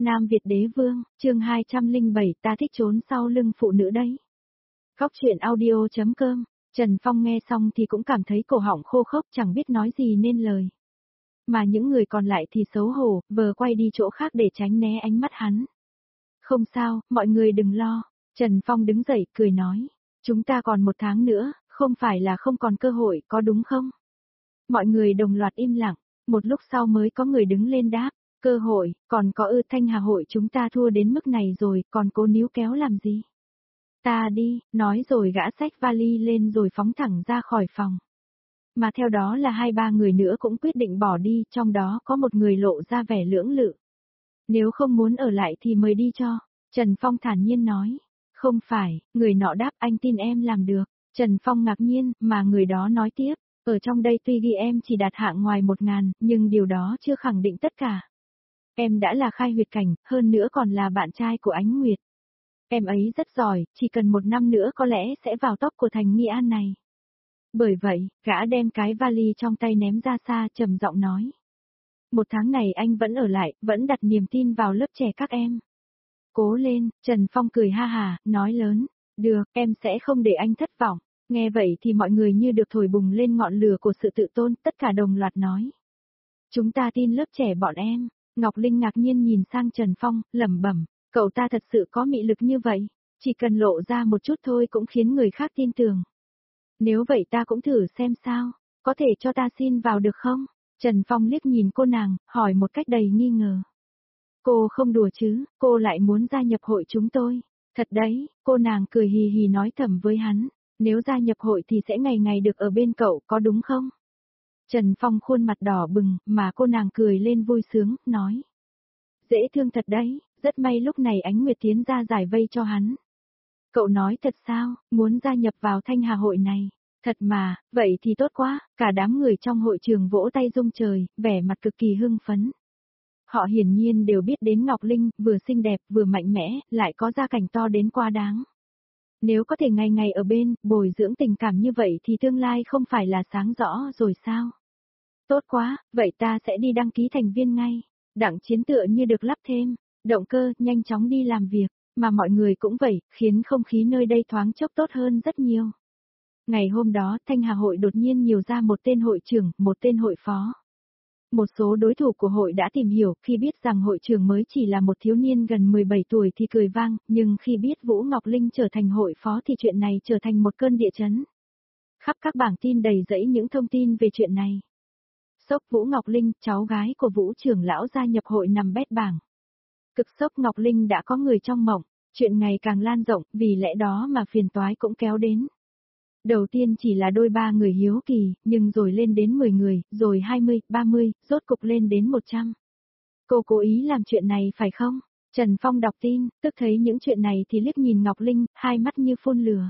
Nam Việt Đế Vương, chương 207 ta thích trốn sau lưng phụ nữ đấy. Góc truyện audio.com, Trần Phong nghe xong thì cũng cảm thấy cổ họng khô khốc chẳng biết nói gì nên lời. Mà những người còn lại thì xấu hổ, vờ quay đi chỗ khác để tránh né ánh mắt hắn. Không sao, mọi người đừng lo. Trần Phong đứng dậy, cười nói. Chúng ta còn 1 tháng nữa, không phải là không còn cơ hội, có đúng không? Mọi người đồng loạt im lặng, một lúc sau mới có người đứng lên đáp. Cơ hội, còn có Thanh Hà hội chúng ta thua đến mức này rồi, còn cố níu kéo làm gì? Ta đi, nói rồi gã xách vali lên rồi phóng thẳng ra khỏi phòng. Mà theo đó là 2-3 người nữa cũng quyết định bỏ đi, trong đó có một người lộ ra vẻ lưỡng lự. Nếu không muốn ở lại thì mời đi cho. Trần Phong thản nhiên nói. Không phải, người nọ đáp anh tin em làm được. Trần Phong ngạc nhiên, mà người đó nói tiếp. Ở trong đây tuy ghi em chỉ đạt hạng ngoài 1000, nhưng điều đó chưa khẳng định tất cả. Em đã là khai huyệt cảnh, hơn nữa còn là bạn trai của Ánh Nguyệt. Em ấy rất giỏi, chỉ cần 1 năm nữa có lẽ sẽ vào top của thành Nghi An này. Bởi vậy, gã đem cái vali trong tay ném ra xa trầm giọng nói. 1 tháng này anh vẫn ở lại, vẫn đặt niềm tin vào lớp trẻ các em. Cố lên, Trần Phong cười ha hà, nói lớn. Được, em sẽ không để anh thất vọng. Nghe vậy thì mọi người như được thổi bùng lên ngọn lửa của sự tự tôn, tất cả đồng loạt nói. Chúng ta tin lớp trẻ bọn em. Ngọc Linh ngạc nhiên nhìn sang Trần Phong, lẩm bẩm, cậu ta thật sự có mị lực như vậy, chỉ cần lộ ra một chút thôi cũng khiến người khác tin tưởng. Nếu vậy ta cũng thử xem sao, có thể cho ta xin vào được không? Trần Phong liếc nhìn cô nàng, hỏi một cách đầy nghi ngờ. Cô không đùa chứ, cô lại muốn gia nhập hội chúng tôi. Thật đấy, cô nàng cười hì hì nói thầm với hắn, nếu gia nhập hội thì sẽ ngày ngày được ở bên cậu, có đúng không? Trần Phong khuôn mặt đỏ bừng, mà cô nàng cười lên vui sướng, nói. Dễ thương thật đấy, rất may lúc này Ánh Nguyệt tiến ra giải vây cho hắn. Cậu nói thật sao, muốn gia nhập vào Thanh Hà hội này? Thật mà, vậy thì tốt quá, cả đám người trong hội trường vỗ tay rung trời, vẻ mặt cực kỳ hưng phấn. Họ hiển nhiên đều biết đến Ngọc Linh, vừa xinh đẹp vừa mạnh mẽ, lại có gia cảnh to đến quá đáng. Nếu có thể ngày ngày ở bên, bồi dưỡng tình cảm như vậy thì tương lai không phải là sáng rõ rồi sao? Tốt quá, vậy ta sẽ đi đăng ký thành viên ngay. Đặng Chiến tựa như được lắp thêm, động cơ, nhanh chóng đi làm việc, mà mọi người cũng vậy, khiến không khí nơi đây thoáng chốc tốt hơn rất nhiều. Ngày hôm đó, Thanh Hà hội đột nhiên nhiều ra một tên hội trưởng, một tên hội phó. Một số đối thủ của hội đã tìm hiểu, khi biết rằng hội trưởng mới chỉ là một thiếu niên gần 17 tuổi thì cười vang, nhưng khi biết Vũ Ngọc Linh trở thành hội phó thì chuyện này trở thành một cơn địa chấn. Khắp các bảng tin đầy rẫy những thông tin về chuyện này. Sốc Vũ Ngọc Linh, cháu gái của Vũ trưởng lão gia nhập hội nằm bét bảng. Cực sốc Ngọc Linh đã có người trong mộng, chuyện ngày càng lan rộng, vì lẽ đó mà phiền toái cũng kéo đến. Đầu tiên chỉ là đôi 3 người hiếu kỳ, nhưng rồi lên đến 10 người, rồi 20, 30, rốt cục lên đến 100. Cô cố ý làm chuyện này phải không? Trần Phong đọc tin, tức thấy những chuyện này thì liếc nhìn Ngọc Linh, hai mắt như phun lửa.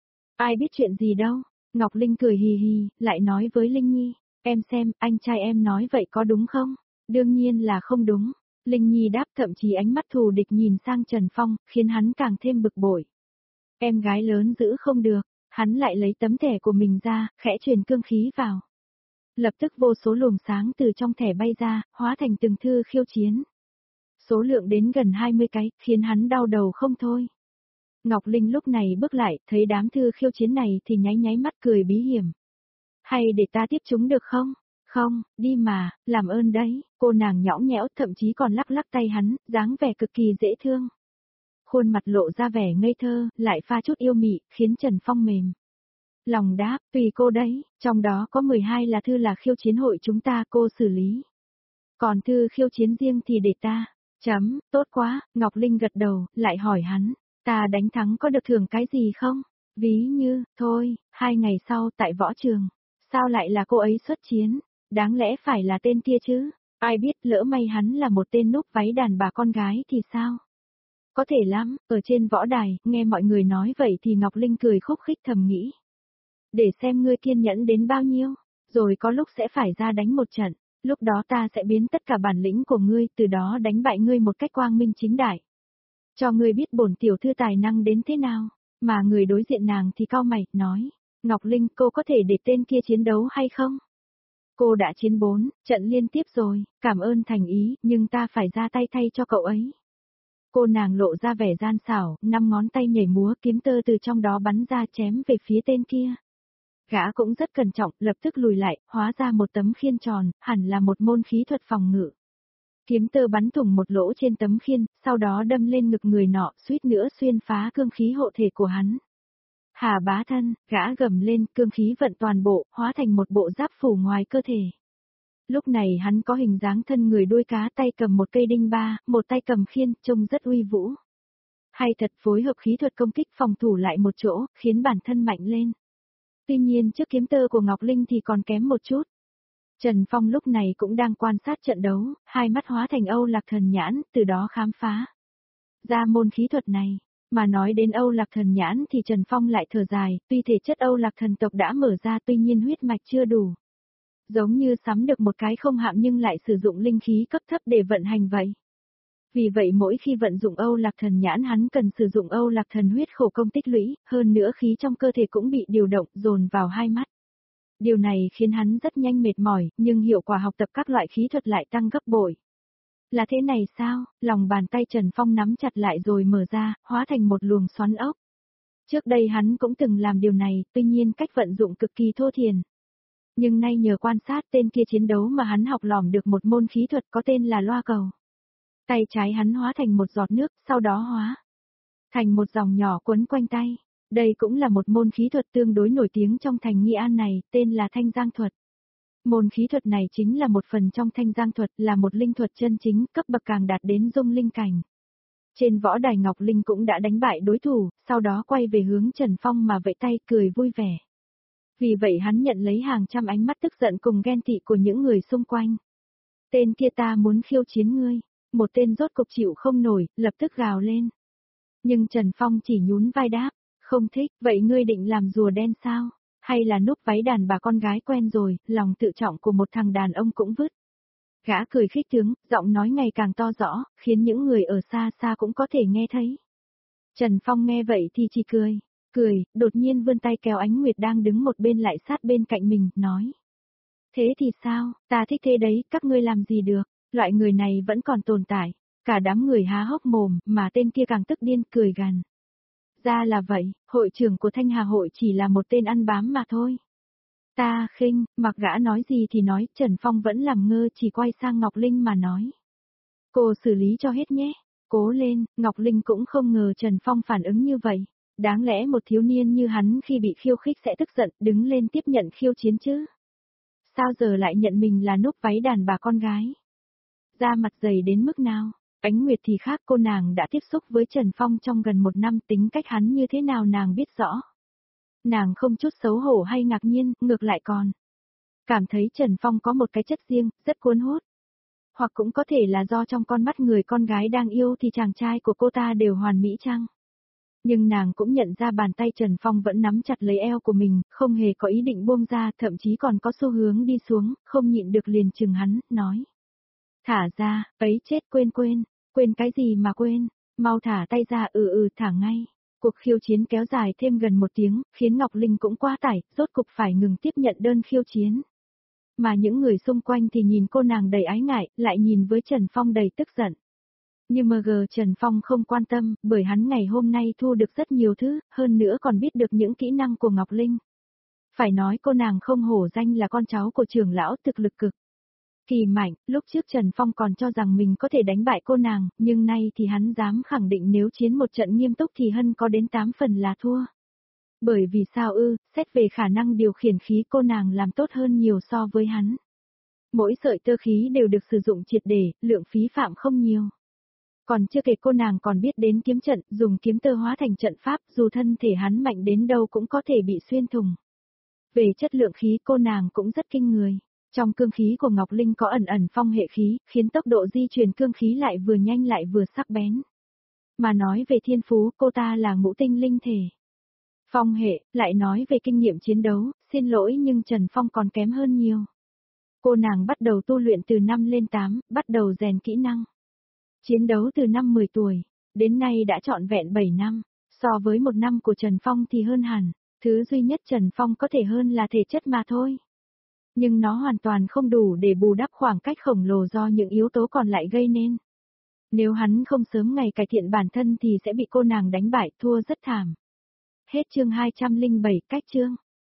Ai biết chuyện gì đâu? Ngọc Linh cười hì hì, lại nói với Linh Nhi. Em xem, anh trai em nói vậy có đúng không? Đương nhiên là không đúng. Linh Nhi đáp, thậm chí ánh mắt thù địch nhìn sang Trần Phong, khiến hắn càng thêm bực bội. Em gái lớn giữ không được, hắn lại lấy tấm thẻ của mình ra, khẽ truyền cương khí vào. Lập tức vô số luồng sáng từ trong thẻ bay ra, hóa thành từng thư khiêu chiến. Số lượng đến gần 20 cái, khiến hắn đau đầu không thôi. Ngọc Linh lúc này bước lại, thấy đám thư khiêu chiến này thì nháy nháy mắt cười bí hiểm. Hay để ta tiếp chúng được không? Không, đi mà, làm ơn đấy, cô nàng nhõng nhẽo thậm chí còn lắc lắc tay hắn, dáng vẻ cực kỳ dễ thương. Khuôn mặt lộ ra vẻ ngây thơ, lại pha chút yêu mị, khiến Trần Phong mềm. Lòng đáp, tùy cô đấy, trong đó có 12 là thư là khiêu chiến hội chúng ta cô xử lý. Còn thư khiêu chiến riêng thì để ta. Tốt quá, Ngọc Linh gật đầu, lại hỏi hắn, ta đánh thắng có được thưởng cái gì không? Ví như, thôi, 2 ngày sau tại võ trường. Sao lại là cô ấy xuất chiến? Đáng lẽ phải là tên kia chứ? Ai biết lỡ may hắn là một tên núp váy đàn bà con gái thì sao? Có thể lắm, ở trên võ đài, nghe mọi người nói vậy thì Ngọc Linh cười khúc khích thầm nghĩ. Để xem ngươi kiên nhẫn đến bao nhiêu, rồi có lúc sẽ phải ra đánh một trận, lúc đó ta sẽ biến tất cả bản lĩnh của ngươi, từ đó đánh bại ngươi một cách quang minh chính đại. Cho ngươi biết bổn tiểu thư tài năng đến thế nào, mà người đối diện nàng thì cau mày, nói. Ngọc Linh, cô có thể để tên kia chiến đấu hay không? Cô đã chiến 4 trận liên tiếp rồi, cảm ơn thành ý, nhưng ta phải ra tay thay cho cậu ấy. Cô nàng lộ ra vẻ gian xảo, 5 ngón tay nhảy múa, kiếm tơ từ trong đó bắn ra chém về phía tên kia. Gã cũng rất cẩn trọng, lập tức lùi lại, hóa ra một tấm khiên tròn, hẳn là một môn khí thuật phòng ngự. Kiếm tơ bắn thủng một lỗ trên tấm khiên, sau đó đâm lên ngực người nọ, suýt nữa xuyên phá cương khí hộ thể của hắn. Hà bá thân, gã gầm lên, cương khí vận toàn bộ, hóa thành một bộ giáp phủ ngoài cơ thể. Lúc này hắn có hình dáng thân người đuôi cá, tay cầm một cây đinh ba, một tay cầm khiên, trông rất uy vũ. Hay thật, phối hợp khí thuật công kích phòng thủ lại một chỗ, khiến bản thân mạnh lên. Tuy nhiên trước kiếm tơ của Ngọc Linh thì còn kém một chút. Trần Phong lúc này cũng đang quan sát trận đấu, hai mắt hóa thành Âu Lạc Thần Nhãn, từ đó khám phá ra môn khí thuật này. Mà nói đến Âu Lạc Thần Nhãn thì Trần Phong lại thở dài, tuy thể chất Âu Lạc Thần tộc đã mở ra tuy nhiên huyết mạch chưa đủ. Giống như sắm được một cái không hạm nhưng lại sử dụng linh khí cấp thấp để vận hành vậy. Vì vậy mỗi khi vận dụng Âu Lạc Thần Nhãn hắn cần sử dụng Âu Lạc Thần huyết khổ công tích lũy, hơn nữa khí trong cơ thể cũng bị điều động dồn vào hai mắt. Điều này khiến hắn rất nhanh mệt mỏi, nhưng hiệu quả học tập các loại khí thuật lại tăng gấp bội. Là thế này sao? Lòng bàn tay Trần Phong nắm chặt lại rồi mở ra, hóa thành một luồng xoắn ốc. Trước đây hắn cũng từng làm điều này, tuy nhiên cách vận dụng cực kỳ thô thiển. Nhưng nay nhờ quan sát tên kia chiến đấu mà hắn học lỏm được một môn khí thuật có tên là loa cầu. Tay trái hắn hóa thành một giọt nước, sau đó hóa thành một dòng nhỏ quấn quanh tay. Đây cũng là một môn khí thuật tương đối nổi tiếng trong thành Nghi An này, tên là Thanh Giang thuật. Môn khí thuật này chính là một phần trong Thanh Giang thuật, là một linh thuật chân chính, cấp bậc càng đạt đến dung linh cảnh. Trên võ đài Ngọc Linh cũng đã đánh bại đối thủ, sau đó quay về hướng Trần Phong mà vẫy tay cười vui vẻ. Vì vậy hắn nhận lấy hàng trăm ánh mắt tức giận cùng ghen tị của những người xung quanh. Tên kia ta muốn khiêu chiến ngươi. Một tên rốt cục chịu không nổi, lập tức gào lên. Nhưng Trần Phong chỉ nhún vai đáp, không thích, vậy ngươi định làm rùa đen sao? Hay là núp váy đàn bà con gái quen rồi, lòng tự trọng của một thằng đàn ông cũng vứt. Gã cười khích tướng, giọng nói ngày càng to rõ, khiến những người ở xa xa cũng có thể nghe thấy. Trần Phong nghe vậy thì chỉ cười, đột nhiên vươn tay kéo Ánh Nguyệt đang đứng một bên lại sát bên cạnh mình, nói. Thế thì sao, ta thích thế đấy, các ngươi làm gì được, loại người này vẫn còn tồn tại. Cả đám người há hốc mồm, mà tên kia càng tức điên cười gằn. Ra là vậy, hội trưởng của Thanh Hà hội chỉ là một tên ăn bám mà thôi. Ta khinh, mặc gã nói gì thì nói, Trần Phong vẫn làm ngơ chỉ quay sang Ngọc Linh mà nói. Cô xử lý cho hết nhé, cố lên, Ngọc Linh cũng không ngờ Trần Phong phản ứng như vậy. Đáng lẽ một thiếu niên như hắn khi bị khiêu khích sẽ tức giận, đứng lên tiếp nhận khiêu chiến chứ. Sao giờ lại nhận mình là núp váy đàn bà con gái? Da mặt dày đến mức nào? Ánh Nguyệt thì khác, cô nàng đã tiếp xúc với Trần Phong trong gần 1 năm, tính cách hắn như thế nào nàng biết rõ. Nàng không chút xấu hổ hay ngạc nhiên, ngược lại còn cảm thấy Trần Phong có một cái chất riêng, rất cuốn hút. Hoặc cũng có thể là do trong con mắt người con gái đang yêu thì chàng trai của cô ta đều hoàn mỹ chăng? Nhưng nàng cũng nhận ra bàn tay Trần Phong vẫn nắm chặt lấy eo của mình, không hề có ý định buông ra, thậm chí còn có xu hướng đi xuống, không nhịn được liền chừng hắn, nói. Thả ra, ấy chết quên cái gì mà quên, mau thả tay ra thả ngay. Cuộc khiêu chiến kéo dài thêm gần 1 tiếng, khiến Ngọc Linh cũng quá tải, rốt cục phải ngừng tiếp nhận đơn khiêu chiến. Mà những người xung quanh thì nhìn cô nàng đầy ái ngại, lại nhìn với Trần Phong đầy tức giận. Nhưng MG Trần Phong không quan tâm, bởi hắn ngày hôm nay thu được rất nhiều thứ, hơn nữa còn biết được những kỹ năng của Ngọc Linh. Phải nói cô nàng không hổ danh là con cháu của trưởng lão thực lực cực kỳ mạnh, lúc trước Trần Phong còn cho rằng mình có thể đánh bại cô nàng, nhưng nay thì hắn dám khẳng định nếu chiến một trận nghiêm túc thì Hân có đến 8 phần là thua. Bởi vì sao xét về khả năng điều khiển khí cô nàng làm tốt hơn nhiều so với hắn. Mỗi sợi tơ khí đều được sử dụng triệt để, lượng phí phạm không nhiều. Còn chưa kể cô nàng còn biết đến kiếm trận, dùng kiếm tơ hóa thành trận pháp, dù thân thể hắn mạnh đến đâu cũng có thể bị xuyên thủng. Về chất lượng khí cô nàng cũng rất kinh người. Trong cương khí của Ngọc Linh có ẩn phong hệ khí, khiến tốc độ di chuyển cương khí lại vừa nhanh lại vừa sắc bén. Mà nói về thiên phú, cô ta là ngũ tinh linh thể. Phong hệ, lại nói về kinh nghiệm chiến đấu, xin lỗi nhưng Trần Phong còn kém hơn nhiều. Cô nàng bắt đầu tu luyện từ 5 lên 8, bắt đầu rèn kỹ năng. Chiến đấu từ năm 10 tuổi, đến nay đã trọn vẹn 7 năm, so với 1 năm của Trần Phong thì hơn hẳn, thứ duy nhất Trần Phong có thể hơn là thể chất mà thôi. Nhưng nó hoàn toàn không đủ để bù đắp khoảng cách khổng lồ do những yếu tố còn lại gây nên. Nếu hắn không sớm ngày cải thiện bản thân thì sẽ bị cô nàng đánh bại, thua rất thảm. Hết chương 207, cách chương.